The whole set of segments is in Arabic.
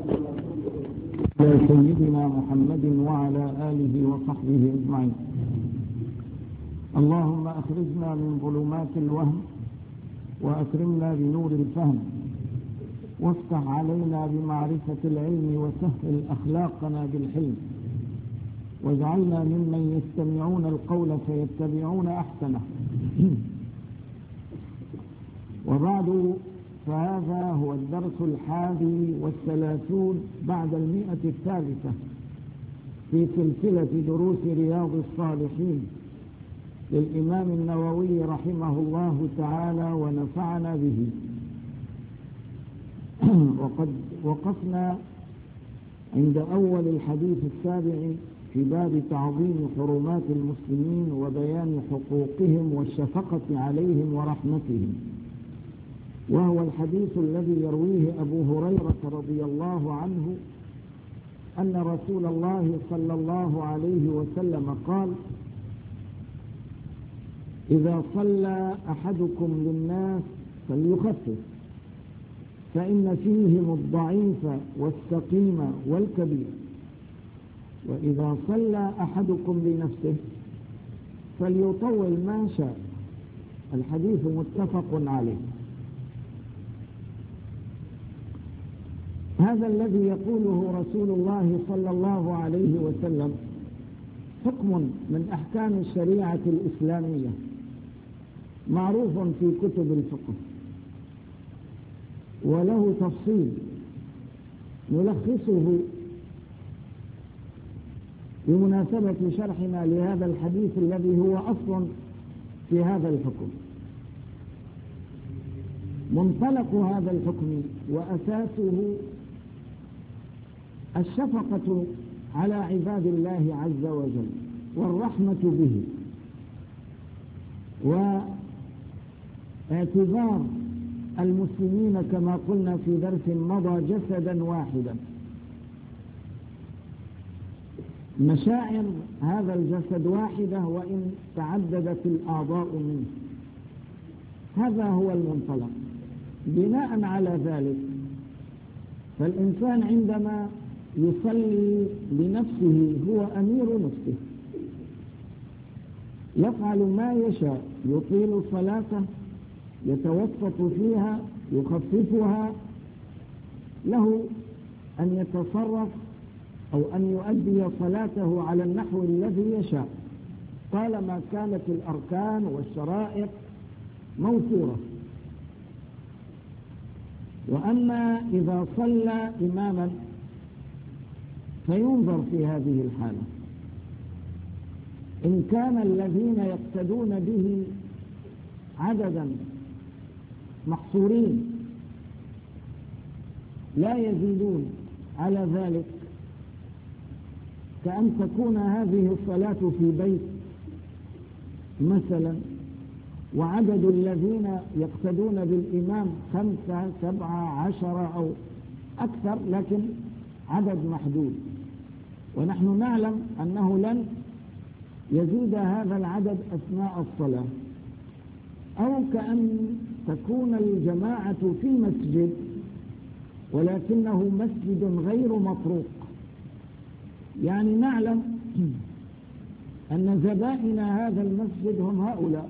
على سيدنا محمد وعلى آله وصحبه أجمعين. اللهم أخرجنا من ظلمات الوهم وأكرمنا بنور الفهم، وافتح علينا بمعرفة العلم، وسهل أخلاقنا بالحلم، واجعلنا ممن يستمعون القول فيتبعون أحسنه. وبعد، فهذا هو الدرس 31 بعد 100 في سلسلة دروس رياض الصالحين للإمام النووي رحمه الله تعالى ونفعنا به. وقد وقفنا عند أول الحديث 7 في باب تعظيم حرمات المسلمين وبيان حقوقهم والشفقة عليهم ورحمتهم، وهو الحديث الذي يرويه أبو هريرة رضي الله عنه أن رسول الله صلى الله عليه وسلم قال: إذا صلى أحدكم للناس فليخفف، فإن فيهم الضعيف والسقيم والكبير، وإذا صلى أحدكم لنفسه فليطول ما شاء. الحديث متفق عليه. هذا الذي يقوله رسول الله صلى الله عليه وسلم حكم من أحكام الشريعة الإسلامية، معروف في كتب الفقه، وله تفصيل نلخصه بمناسبة شرحنا لهذا الحديث الذي هو أصل في هذا الحكم. منطلق هذا الحكم وأساسه الشفقة على عباد الله عز وجل، والرحمة به، واعتبار المسلمين كما قلنا في درس مضى جسدا واحدا. مشاعر هذا الجسد واحدة وإن تعددت الأعضاء منه. هذا هو المنطلق. بناء على ذلك فالإنسان عندما يصلي لنفسه هو أمير نفسه، يفعل ما يشاء، يطيل صلاته، يتوسط فيها، يخففها، له أن يتصرف أو أن يؤدي صلاته على النحو الذي يشاء طالما كانت الأركان والشرائط موفورة. وأما إذا صلى إماما فينظر في هذه الحالة، إن كان الذين يقتدون به عددا محصورين لا يزيدون على ذلك، كأن تكون هذه الصلاة في بيت مثلا، وعدد الذين يقتدون بالإمام 5 7 10 أو أكثر، لكن عدد محدود، ونحن نعلم أنه لن يزيد هذا العدد أثناء الصلاة. أو كأن تكون الجماعة في مسجد ولكنه مسجد غير مطروق، يعني نعلم أن زبائن هذا المسجد هم هؤلاء،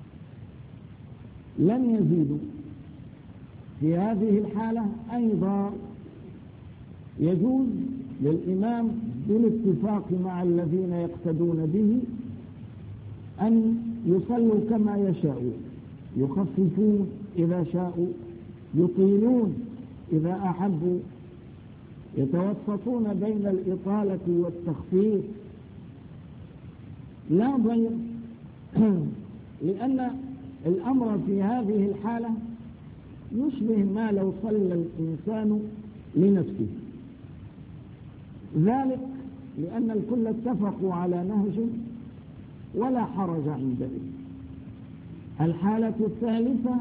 لن يزيدوا. في هذه الحالة أيضا يجوز للإمام بالاتفاق مع الذين يقتدون به أن يصلوا كما يشاءون، يخففون إذا شاءوا، يطيلون إذا أحبوا، يتوسطون بين الإطالة والتخفيف، لا ضير. لأن الأمر في هذه الحالة يشبه ما لو صلى الإنسان لنفسه، ذلك لأن الكل اتفقوا على نهج ولا حرج عندئذ. الحالة الثالثة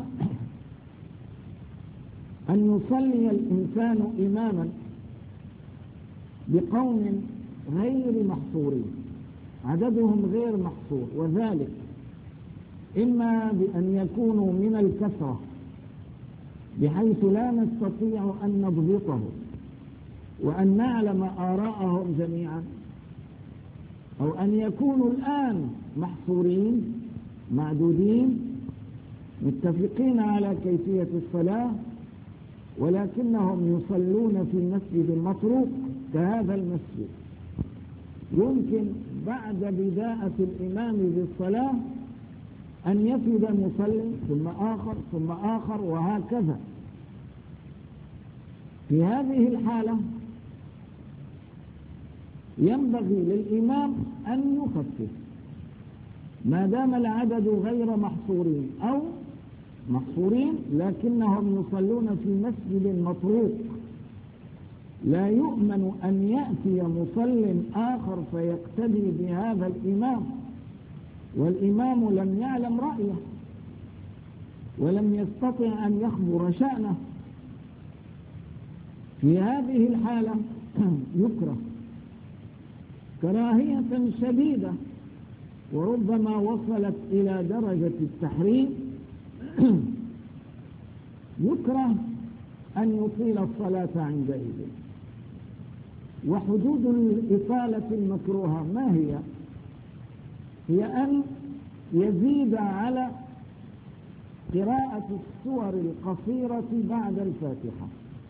أن يصلي الإنسان إماما بقوم غير محصورين، عددهم غير محصور، وذلك إما بأن يكونوا من الكثرة بحيث لا نستطيع أن نضبطه، وأن نعلم آراءهم جميعا، أو أن يكونوا الآن محصورين معدودين متفقين على كيفية الصلاة، ولكنهم يصلون في مسجد مطروق كهذا المسجد. يمكن بعد بداءة الإمام بالصلاة أن يفد مصلٍ ثم آخر ثم آخر وهكذا. في هذه الحالة ينبغي للإمام أن يخفف ما دام العدد غير محصورين، أو محصورين لكنهم يصلون في مسجد مطروق. لا يؤمن أن يأتي مصل آخر فيقتدي بهذا الإمام والإمام لم يعلم رأيه ولم يستطع أن يخبر شأنه. في هذه الحالة يكره كراهية شديدة وربما وصلت إلى درجة التحريم. يكره أن يطيل الصلاة عندئذ. وحدود الإطالة المكروهة ما هي؟ هي أن يزيد على قراءة السور القصيرة بعد الفاتحة.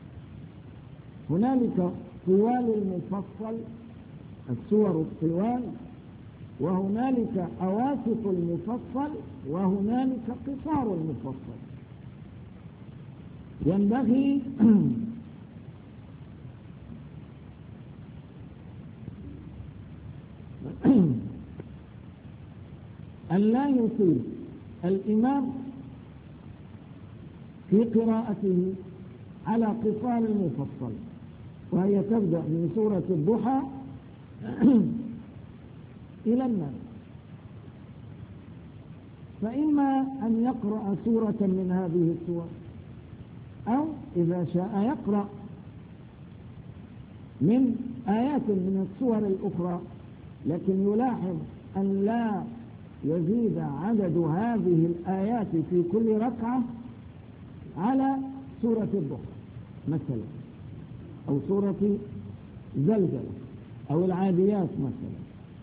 هنالك طوال المفصل، السور الطوال، وهنالك أواسط المفصل، وهنالك قصار المفصل. ينبغي أن لا يطيل الإمام في قراءته على قصار المفصل، وهي تبدأ من سورة الضحى إلى الناس. فإما أن يقرأ سورة من هذه السور، أو إذا شاء يقرأ من آيات من السور الأخرى، لكن يلاحظ أن لا يزيد عدد هذه الآيات في كل ركعة على سورة الضحى مثلا، أو سورة زلزلة، أو العاديات مثلا.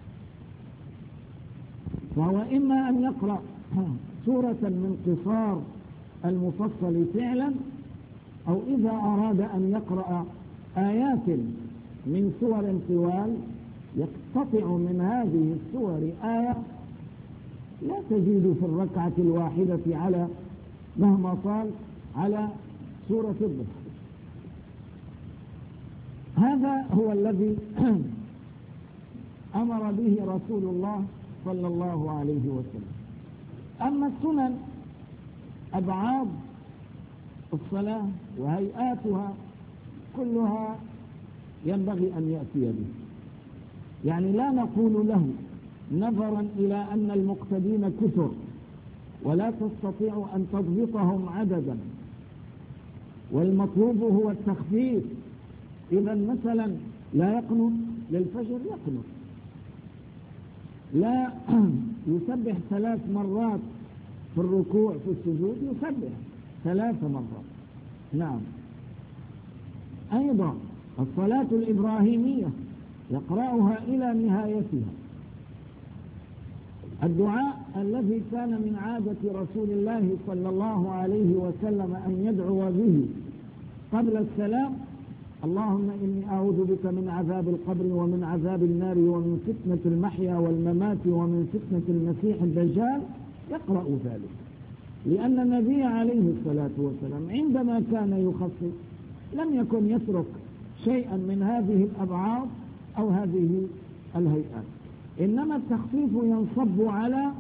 فهو إما أن يقرأ سورة من قصار المفصل فعلا، أو إذا أراد أن يقرأ آيات من سور طوال يقتطع من هذه السور آية لا تزيد في الركعة الواحدة على مهما طال على سورة الضحى. هذا هو الذي أمر به رسول الله صلى الله عليه وسلم. أما السنن أبعاد الصلاة وهيئاتها كلها ينبغي أن يأتي به. يعني لا نقول له نظرا إلى أن المقتدين كثر ولا تستطيع أن تضبطهم عددا والمطلوب هو التخفيف، إذا مثلا لا يقنط للفجر، يقنط لا يسبح 3 مرات في الركوع في السجود، يسبح 3 مرات. نعم. أيضا الصلاة الإبراهيمية يقرأها إلى نهايتها. الدعاء الذي كان من عادة رسول الله صلى الله عليه وسلم أن يدعو به قبل السلام: اللهم إني أعوذ بك من عذاب القبر ومن عذاب النار ومن فتنة المحيا والممات ومن فتنة المسيح الدجال. يقرأ ذلك لأن النبي عليه الصلاة والسلام عندما كان يخفف لم يكن يترك شيئا من هذه الأبعاد أو هذه الهيئات، إنما التخفيف ينصب على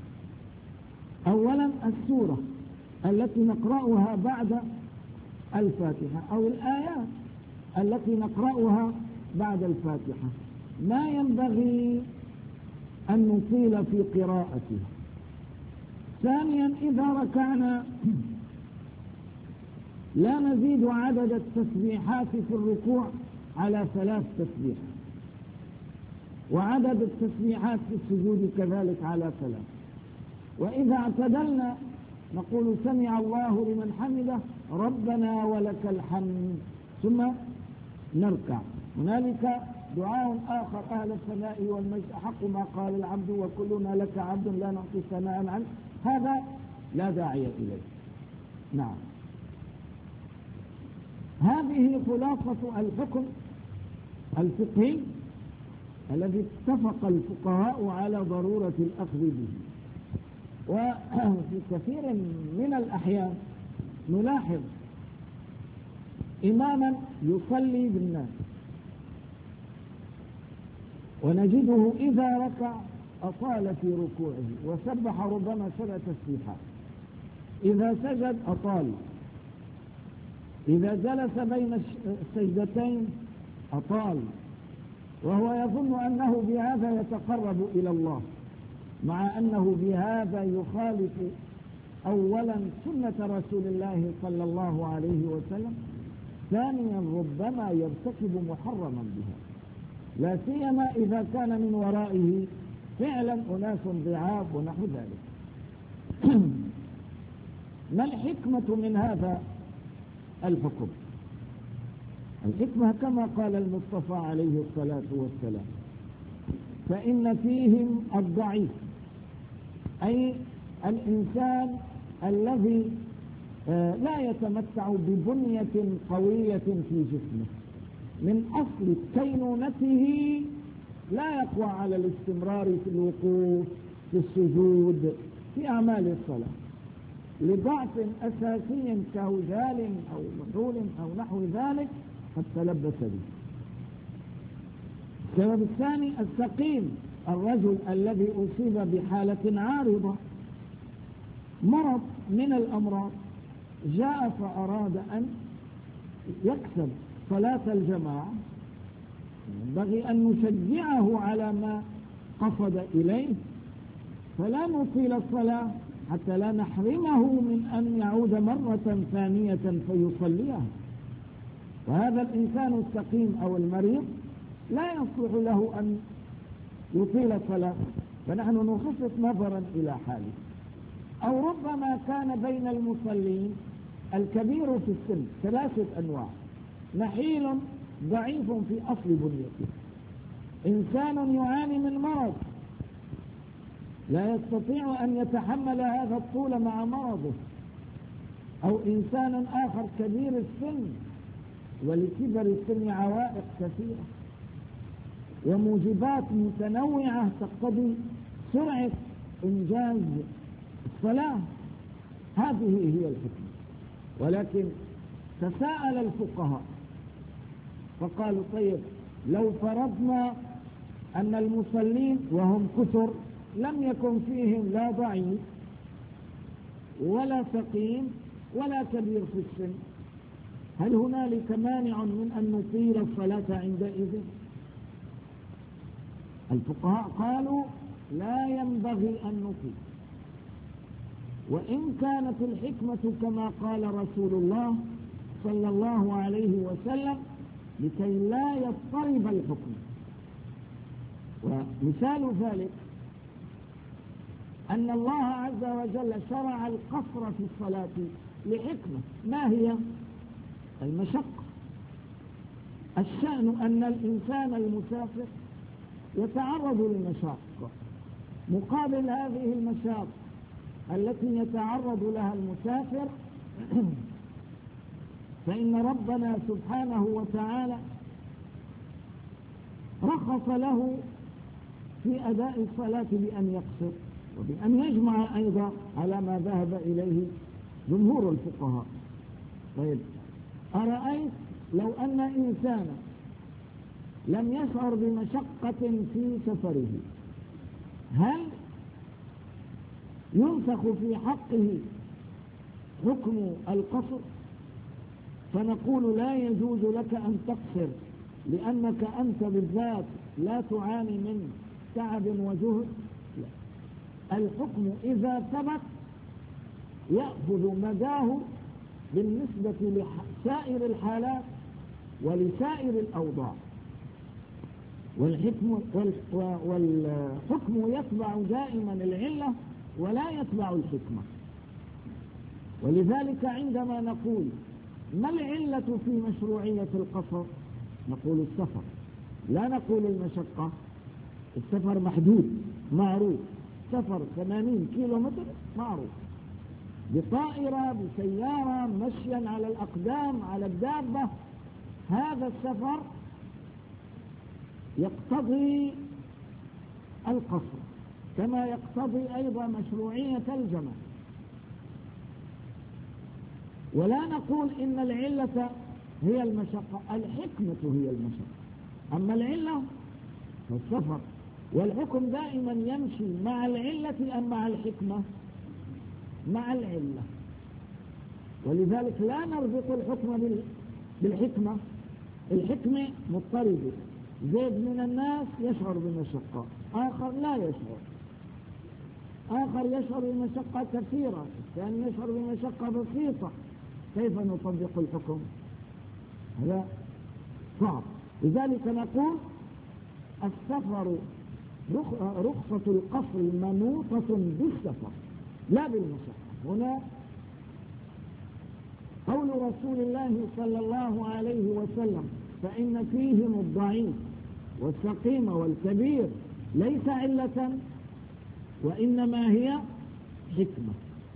أولا السورة التي نقرأها بعد الفاتحة أو الآيات التي نقرأها بعد الفاتحة. ما ينبغي أن نطيل في قراءتها. ثانيا إذا ركعنا لا نزيد عدد التسبيحات في الركوع على 3 تسبيحات، وعدد التسبيحات في السجود كذلك على 3. وإذا اعتدلنا نقول سمع الله لمن حمده ربنا ولك الحمد، ثم نركع. هنالك دعاء آخر: أهل الثناء والمجد أحق ما قال العبد وكلنا لك عبد لا نعطي ثناء عنك. هذا لا داعي إليه. نعم، هذه خلاصة الحكم الفقهي الذي اتفق الفقهاء على ضرورة الأخذ به. وفي كثير من الأحيان نلاحظ إماما يصلي بالناس ونجده إذا ركع أطال في ركوعه وسبح ربما 7 تسبيحات، إذا سجد أطال، إذا جلس بين السجدتين أطال، وهو يظن أنه بهذا يتقرب إلى الله، مع أنه بهذا يخالف أولا سنة رسول الله صلى الله عليه وسلم، ثانيا ربما يرتكب محرما بها، لا سيما إذا كان من ورائه فعلا أناس ضعاف ونحو ذلك. ما الحكمة من هذا الحكم؟ الحكمة كما قال المصطفى عليه الصلاة والسلام: فإن فيهم الضعيف، أي الإنسان الذي لا يتمتع ببنية قوية في جسمه، من أصل كينونته لا يقوى على الاستمرار في الوقوف، في السجود، في أعمال الصلاة، لضعف أساسي كهزال أو محول أو نحو ذلك قد تلبس به. السبب الثاني السقيم، الرجل الذي أصيب بحالة عارضة، مرض من الأمراض، جاء فأراد أن يكسب صلاة الجماعة، ينبغي أن نشجعه على ما قصد إليه، فلا نطيل الصلاة حتى لا نحرمه من أن يعود مرة ثانية فيصليها. وهذا الإنسان السقيم أو المريض لا يصلح له أن يطيل الصلاة، فنحن نخصص نظرا إلى حاله. أو ربما كان بين المصلين الكبير في السن، 3 أنواع: نحيل ضعيف في أصل بنيته، إنسان يعاني من مرض لا يستطيع أن يتحمل هذا الطول مع مرضه، أو إنسان آخر كبير السن، ولكبر السن عوائق كثيرة وموجبات متنوعة تقتضي سرعة إنجاز الصلاة. هذه هي الحكمة. ولكن تساءل الفقهاء فقالوا: طيب، لو فرضنا أن المصلين وهم كثر لم يكن فيهم لا ضعيف ولا سقيم ولا كبير في السن، هل هنالك مانع من أن نطيل الصلاة عندئذ؟ الفقهاء قالوا: لا ينبغي أن نطيل، وإن كانت الحكمة كما قال رسول الله صلى الله عليه وسلم لكي لا يضطرب الحكم. ومثال ذلك أن الله عز وجل شرع القصر في الصلاة لحكمة، ما هي؟ المشقة. الشأن أن الإنسان المسافر يتعرض لمشاق، مقابل هذه المشاق التي يتعرض لها المسافر فإن ربنا سبحانه وتعالى رخص له في أداء الصلاة بأن يقصر وبأن يجمع أيضا على ما ذهب إليه جمهور الفقهاء. طيب، أرأيت لو أن إنسانا لم يشعر بمشقة في سفره، هل ينسخ في حقه حكم القصر فنقول لا يجوز لك أن تقصر لأنك أنت بالذات لا تعاني من تعب وجهد؟ لا. الحكم إذا ثبت يأخذ مداه بالنسبة لسائر الحالات ولسائر الأوضاع، والحكم يتبع دائما العلة ولا يتبع الحكمة. ولذلك عندما نقول ما العلة في مشروعية القصر نقول السفر، لا نقول المشقة. السفر محدود معروف، سفر 80 كيلو متر معروف، بطائرة بسيارة مشيا على الأقدام على الدابة. هذا السفر يقتضي القصر كما يقتضي أيضا مشروعية الجمع. ولا نقول إن العلة هي المشقة، الحكمة هي المشقة. أما العلة فالسفر، والحكم دائما يمشي مع العلة أم مع الحكمة؟ مع العلة. ولذلك لا نربط الحكم بالحكمة. الحكمة مضطردة، زيد من الناس يشعر بمشقة، آخر لا يشعر، آخر يشعر بمشقة كثيرة، الثاني يشعر بمشقة بسيطة. كيف نطبق الحكم؟ هذا صعب. لذلك نقول السفر رخصة القصر منوطة بالسفر لا بالمشقة. هنا قول رسول الله صلى الله عليه وسلم فإن فيهم الضعيف والسقيم والكبير ليس علة وإنما هي حكمة.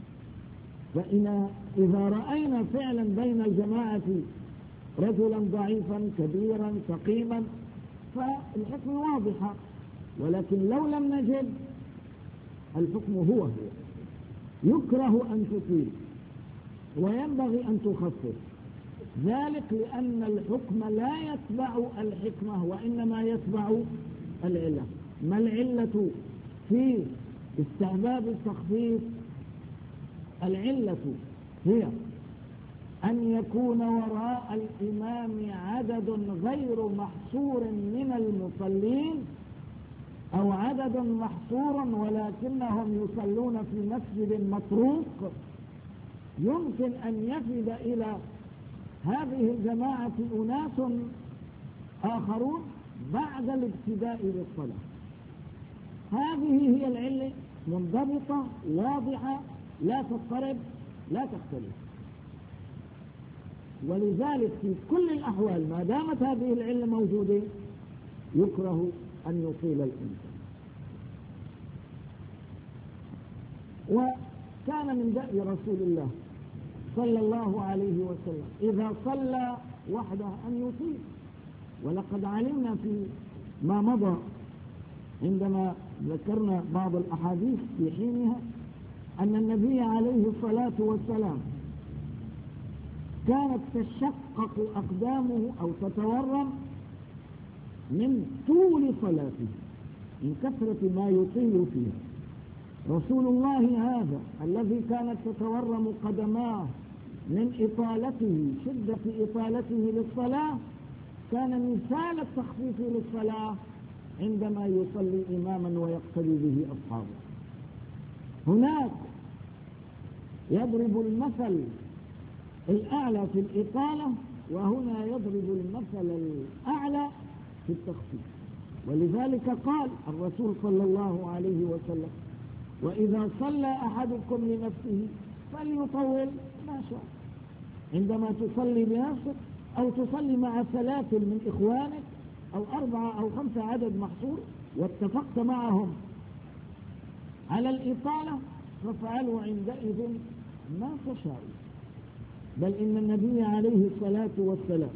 إذا رأينا فعلا بين الجماعة رجلا ضعيفا كبيرا سقيما فالحكم واضحة، ولكن لو لم نجد الحكم هو يكره أن تطيل وينبغي أن تخفف، ذلك لأن الحكم لا يتبع الحكمة وإنما يتبع العلة. ما العلة في استحباب التخفيف؟ العلة هي أن يكون وراء الإمام عدد غير محصور من المصلين أو عدد محصور ولكنهم يصلون في مسجد مطروق، يمكن أن يفد إلى هذه الجماعة أناس آخرون بعد الابتداء بالصلاة. هذه هي العلة، منضبطة واضحة لا تضطرب لا تختلف. ولذلك في كل الأحوال ما دامت هذه العلة موجودة يكره أن يطيل الإنسان. وكان من دأب رسول الله صلى الله عليه وسلم إذا صلى وحده أن يطيل. ولقد علمنا في ما مضى عندما ذكرنا بعض الأحاديث في حينها أن النبي عليه الصلاة والسلام كانت تشقق أقدامه أو تتورم من طول صلاته، من كثرة ما يطيل فيها. رسول الله هذا الذي كانت تتورم قدماه من إطالته، شدة إطالته للصلاة، كان مثال التخفيف للصلاة عندما يصلي إماما ويقتدي به أصحابه. هناك يضرب المثل الأعلى في الإطالة، وهنا يضرب المثل الأعلى في التخفيف. ولذلك قال الرسول صلى الله عليه وسلم وإذا صلى أحدكم لنفسه فليطول ما شاء. عندما تصلي بنفسك أو تصلي مع 3 من إخوانك أو 4 أو 5 عدد محصور واتفقت معهم على الإطالة فافعلوا عندئذ ما تشاءوا. بل إن النبي عليه الصلاة والسلام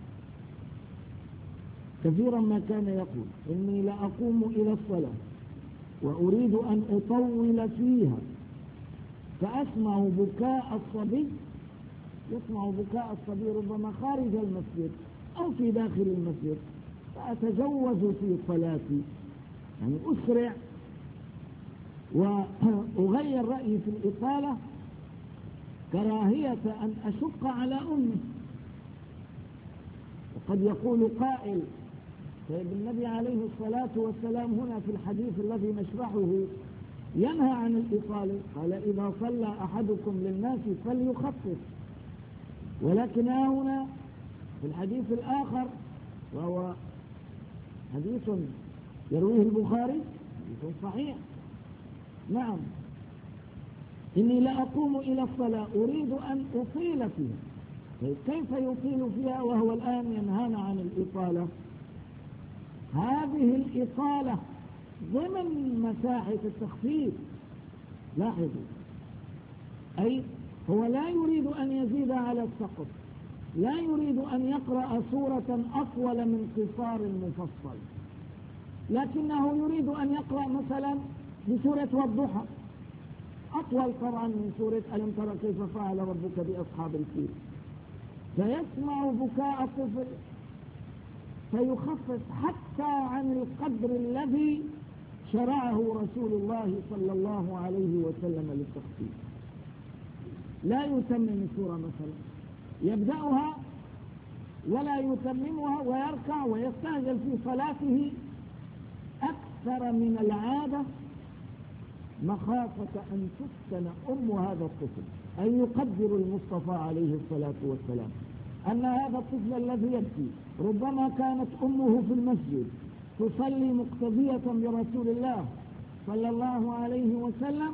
كثيرا ما كان يقول إني لأقوم إلى الصلاة وأريد أن أطول فيها فأسمع بكاء الصبي، يسمع بكاء الصبي ربما خارج المسجد أو في داخل المسجد، فأتجوز في صلاتي، يعني أسرع وأغير رأيي في الإطالة كراهية أن أشق على أمي. وقد يقول قائل طيب النبي عليه الصلاة والسلام هنا في الحديث الذي نشرحه ينهى عن الإطالة، قال إذا صلى أحدكم للناس فليخفف. ولكن هنا في الحديث الآخر وهو حديث يرويه البخاري حديث صحيح، نعم، إني لأقوم إلى الصلاة أريد أن أطيل فيها. كيف يطيل فيها وهو الآن ينهانا عن الإطالة؟ الإطالة، هذه الإطالة ضمن مساحة التخفيف. لاحظوا، أي هو لا يريد أن يزيد على السقط، لا يريد أن يقرأ سورة أطول من قصار المفصل، لكنه يريد أن يقرأ مثلا بسورة والضحى، أطول طبعا من سورة ألم ترى كيف فعل ربك بأصحاب الفيل، فيسمع بكاء الطفل فيخفف حتى عن القدر الذي شرعه رسول الله صلى الله عليه وسلم للتخفيف. لا يتمم السورة مثلا، يبدأها ولا يتممها ويركع ويستعجل في صلاته أكثر من العادة مخافة أن تفتن أم هذا الطفل. أن يقدر المصطفى عليه الصلاة والسلام أن هذا الطفل الذي يبكي ربما كانت أمه في المسجد تصلي مقتدية برسول الله صلى الله عليه وسلم،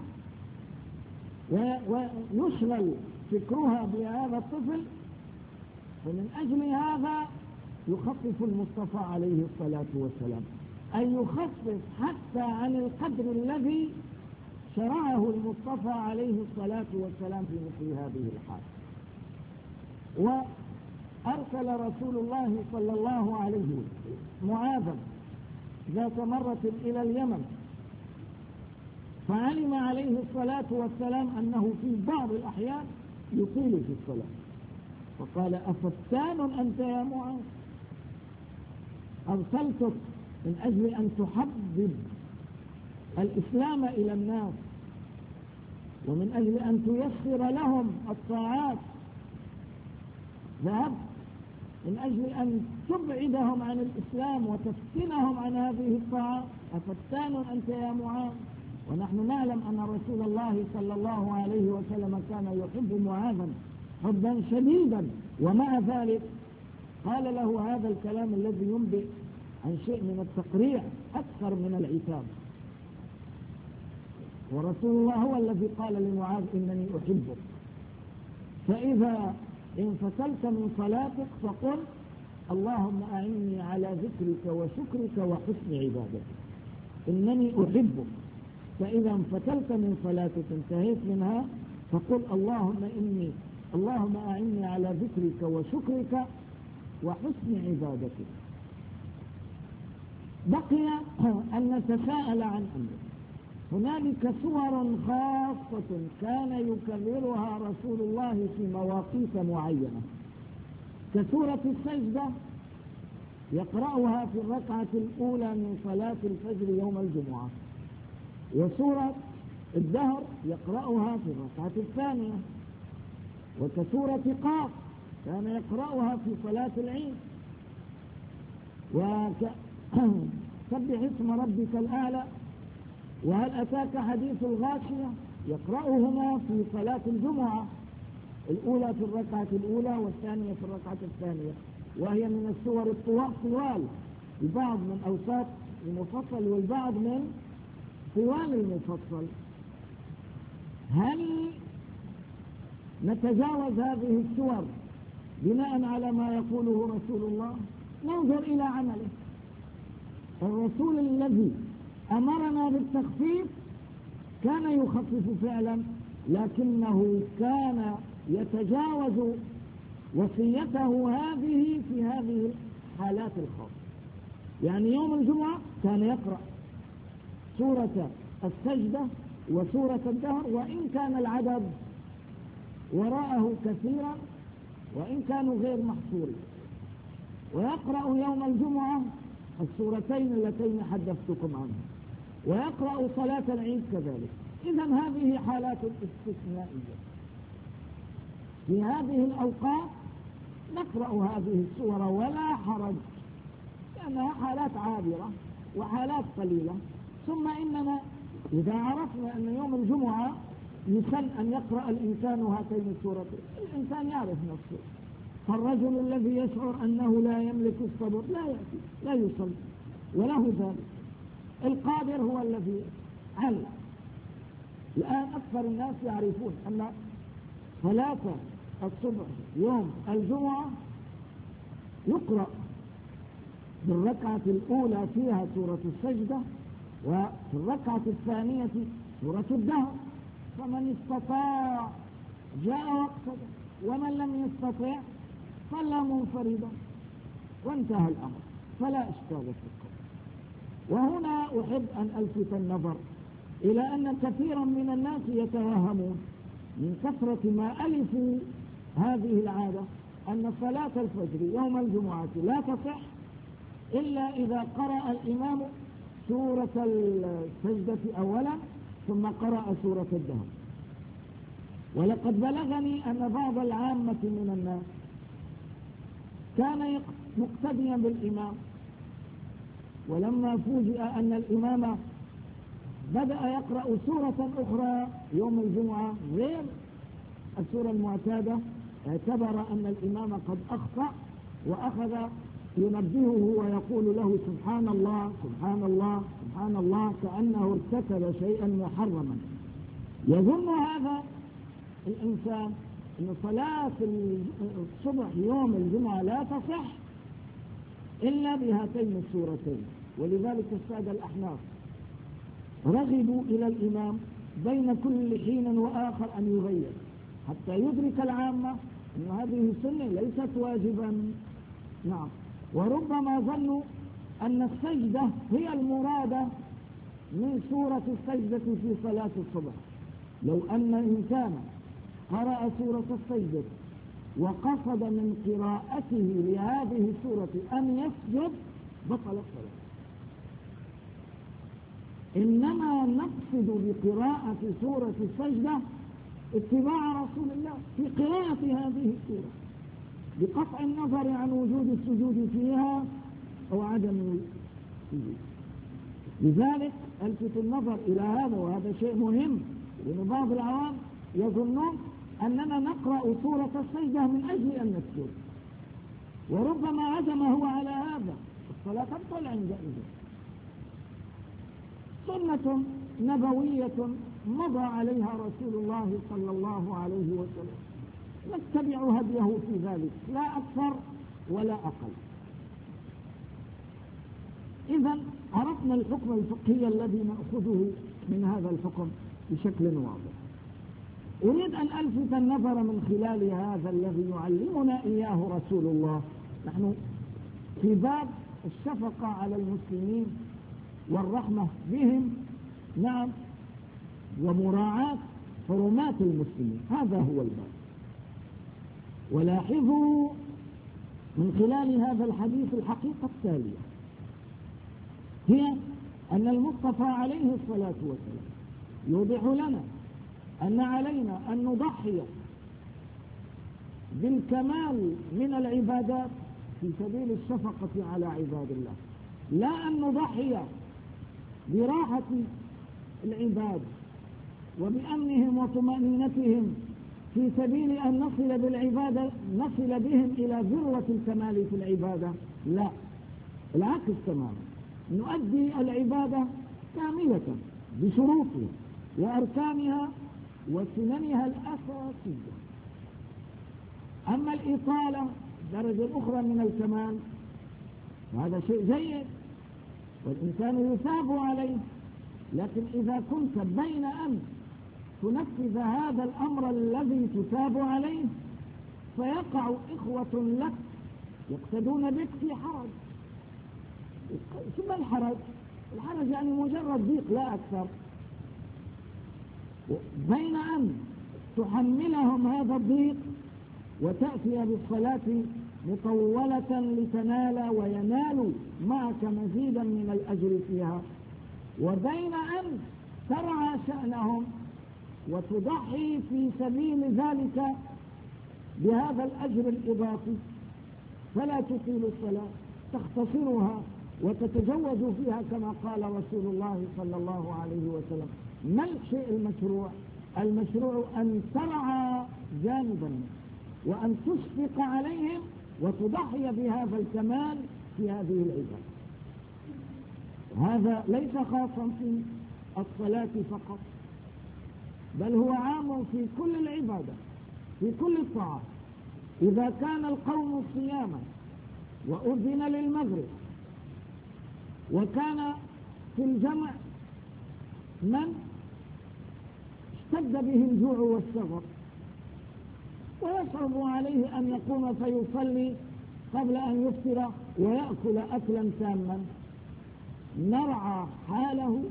ويشغل فكرها بهذا الطفل، ومن أجل هذا يخفف المصطفى عليه الصلاة والسلام، أن يخفف حتى عن القدر الذي شرعه المصطفى عليه الصلاة والسلام في مثل هذه الحال. وأرسل رسول الله صلى الله عليه وسلم معاذا ذات مرة إلى اليمن، فعلم عليه الصلاة والسلام أنه في بعض الأحيان يطيل في الصلاة، فقال: أفتان أنت يا معاذ؟ أرسلتك من أجل أن تحبب الإسلام إلى الناس، ومن أجل أن تيسر لهم الطاعات، ذهبت من أجل أن تبعدهم عن الإسلام وتفتنهم عن هذه الطاعات. أفتان أنت يا معاذ؟ ونحن نعلم أن رسول الله صلى الله عليه وسلم كان يحب معاذا حبا شديدا، ومع ذلك قال له هذا الكلام الذي ينبئ عن شيء من التقريع أكثر من العتاب. ورسول الله هو الذي قال لمعاذ: إنني أحبك، فإذا انفصلت من صلاتك فقل: اللهم أعني على ذكرك وشكرك وحسن عبادتك. إنني أحبك، فإذا انفتلت من صلاتك انتهيت منها فقل: اللهم أعني على ذكرك وشكرك وحسن عبادتك. بقي أن نتساءل عن أمر. هنالك صور خاصة كان يكررها رسول الله في مواقيت معينة، كسورة السجدة يقرأها في الركعة الأولى من صلاة الفجر يوم الجمعة، وسورة الدهر يقرأها في الركعة الثانية، وكسورة قاف كان يقرأها في صلاة العيد، سبح اسم ربك الأعلى، وهل أتاك حديث الغاشية يقرأهما في صلاة الجمعة، الأولى في الركعة الأولى والثانية في الركعة الثانية، وهي من السور الطوال، البعض من أوساط المفصل والبعض من طوال المفصل. هل نتجاوز هذه السور بناء على ما يقوله رسول الله؟ ننظر إلى عمله. الرسول الذي أمرنا بالتخفيف كان يخفف فعلا، لكنه كان يتجاوز وصيته هذه في هذه الحالات الخاصة. يعني يوم الجمعة كان يقرأ سورة السجدة وسورة الدهر، وإن كان العدد وراءه كثيرا وإن كانوا غير محصورين، ويقرأ يوم الجمعة السورتين اللتين حدثتكم عنها، ويقرأ صلاة العيد كذلك. إذن هذه حالات استثنائية، في هذه الأوقات نقرأ هذه السور ولا حرج، لأنها حالات عابرة وحالات قليلة. ثم إننا إذا عرفنا أن يوم الجمعة يسن أن يقرأ الإنسان هاتين السورتين، الإنسان يعرف نفسه، فالرجل الذي يشعر أنه لا يملك الصبر لا يأتي لا يصلي وله ذلك. القادر هو الذي علم. الآن أكثر الناس يعرفون أن صلاة الصبح يوم الجمعة يقرأ في الركعة الأولى فيها سورة السجدة، وفي الركعة الثانية سورة الدهر. فمن استطاع جاء واقتصد، ومن لم يستطع صلى منفردا وانتهى الأمر، فلا إشكال في القول. وهنا أحب أن ألفت النظر إلى أن كثيرا من الناس يتوهمون من كثرة ما ألفوا هذه العادة أن صلاة الفجر يوم الجمعة لا تصح إلا إذا قرأ الإمام سورة السجدة أولا ثم قرأ سورة الدهر. ولقد بلغني أن بعض العامة من الناس كان مقتديا بالإمام، ولما فوجئ أن الإمام بدأ يقرأ سورة أخرى يوم الجمعة غير السورة المعتادة، اعتبر أن الإمام قد أخطأ وأخذ ينبهه ويقول له سبحان الله سبحان الله سبحان الله، كأنه ارتكب شيئا محرما. يظن هذا الإنسان أن صلاة الصبح يوم الجمعة لا تصح إلا بهاتين السورتين. ولذلك السادة الأحناف رغبوا إلى الإمام بين كل حين وآخر أن يغير حتى يدرك العامة أن هذه السنة ليست واجبا. نعم، وربما ظنوا أن السجدة هي المرادة من سورة السجدة في صلاة الصبح. لو أن إنسانا قرأ سورة السجدة وقصد من قراءته لهذه السورة أن يسجد بطل الصلاة. إنما نقصد بقراءة سورة السجدة اتباع رسول الله في قراءة هذه السورة، بقطع النظر عن وجود السجود فيها أو عدم السجود. لذلك ألفت النظر إلى هذا، وهذا شيء مهم، لأن بعض العوام يظنون أننا نقرأ سورة السجدة من أجل أن نسجد، وربما عزم هو على هذا، الصلاة تبطل عندئذ. سنة نبوية مضى عليها رسول الله صلى الله عليه وسلم، نتبع هديه في ذلك لا أكثر ولا أقل. إذن عرفنا الحكم الفقهي الذي نأخذه من هذا الحكم بشكل واضح. أريد أن ألفت النظر من خلال هذا الذي يعلمنا إياه رسول الله. نحن في باب الشفقة على المسلمين والرحمة بهم، نعم، ومراعاة حرمات المسلمين، هذا هو الباب. ولاحظوا من خلال هذا الحديث الحقيقة التالية، هي أن المصطفى عليه الصلاة والسلام يوضح لنا أن علينا أن نضحي بالكمال من العبادات في سبيل الشفقة على عباد الله، لا أن نضحي براحة العباد وبأمنهم وطمأنينتهم في سبيل أن نصل بالعبادة نصل بهم إلى ذروة الكمال في العبادة. لا، العكس تماما، نؤدي العبادة كاملة بشروطها وأركانها وسننها الأساسية. أما الإطالة درجة أخرى من الكمال وهذا شيء جيد والإنسان يثاب عليه، لكن إذا كنت بين أن تنفذ هذا الأمر الذي تثاب عليه فيقع إخوة لك يقتدون بك في حرج. ثم الحرج يعني مجرد ضيق لا أكثر، بين أن تحملهم هذا الضيق وتأتي بالصلاة مطولة لتنال وينال معك مزيدا من الأجر فيها، وبين أن ترعى شأنهم وتضحي في سبيل ذلك بهذا الأجر الإضافي، فلا تطيل الصلاة، تختصرها وتتجوز فيها كما قال رسول الله صلى الله عليه وسلم. ما الشيء المشروع؟ المشروع أن ترعى جانبا وأن تشفق عليهم وتضحي بهذا الكمال في هذه العبادة. هذا ليس خاصا في الصلاة فقط، بل هو عام في كل العبادة، في كل الطاعات. إذا كان القوم صياما وأذن للمغرب وكان في الجمع من اشتد به الجوع والسفر ويصعب عليه أن يقوم فيصلي قبل أن يفطر ويأكل أكلا تاما، نرعى حاله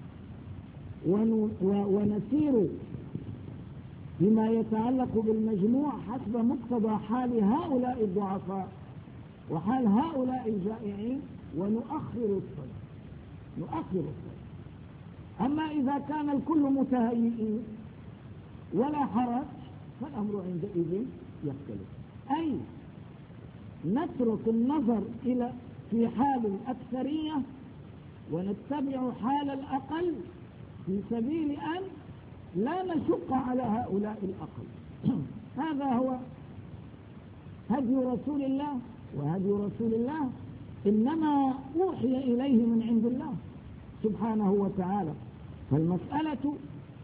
ونسير بما يتعلق بالمجموع حسب مقتضى حال هؤلاء الضعفاء وحال هؤلاء الجائعين ونؤخر الصلاة. أما إذا كان الكل متهيئين ولا حرج فالأمر عندئذ يختلف، أي نترك النظر إلى في حال الأكثرية ونتبع حال الأقل في سبيل أن لا نشق على هؤلاء الأقل. هذا هو هدي رسول الله، وهدي رسول الله إنما أوحي إليه من عند الله سبحانه وتعالى. فالمسألة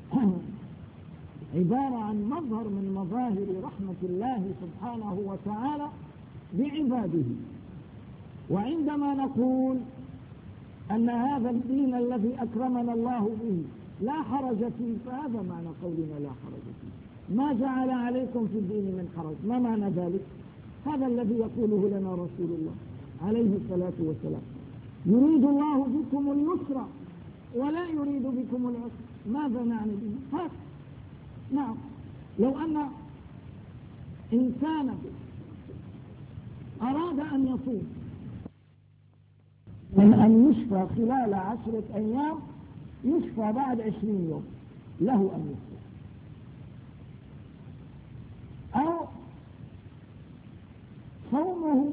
عبارة عن مظهر من مظاهر رحمة الله سبحانه وتعالى بعباده. وعندما نقول أن هذا الدين الذي أكرمنا الله به لا حرج فيه، فهذا معنى قولنا لا حرج فيه. ما جعل عليكم في الدين من حرج، ما معنى ذلك؟ هذا الذي يقوله لنا رسول الله عليه الصلاة والسلام. يريد الله بكم اليسر ولا يريد بكم العسر. ماذا نعني به؟ هذا نعم، لو أن إنسانا أراد أن يصوم من أن يشفى خلال 10 أيام يشفى بعد 20 يوم، له أن يصوم. أو صومه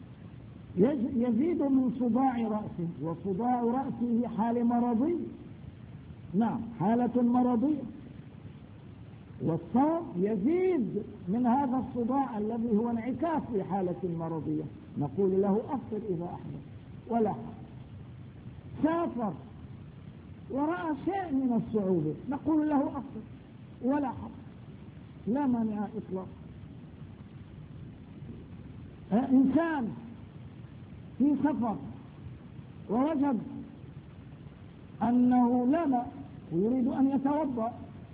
يزيد من صداع رأسه، وصداع رأسه حال مرضي، نعم حالة مرضية، والصوم يزيد من هذا الصداع الذي هو انعكاس في حالة مرضية، نقول له أفطر إذا أحدث ولا حرج. سافر ورأى شيء من الصعوبة نقول له أفطر ولا حرج، لا مانع إطلاق. إنسان في سفر ووجد أنه لا ماء ويريد أن يتوضأ،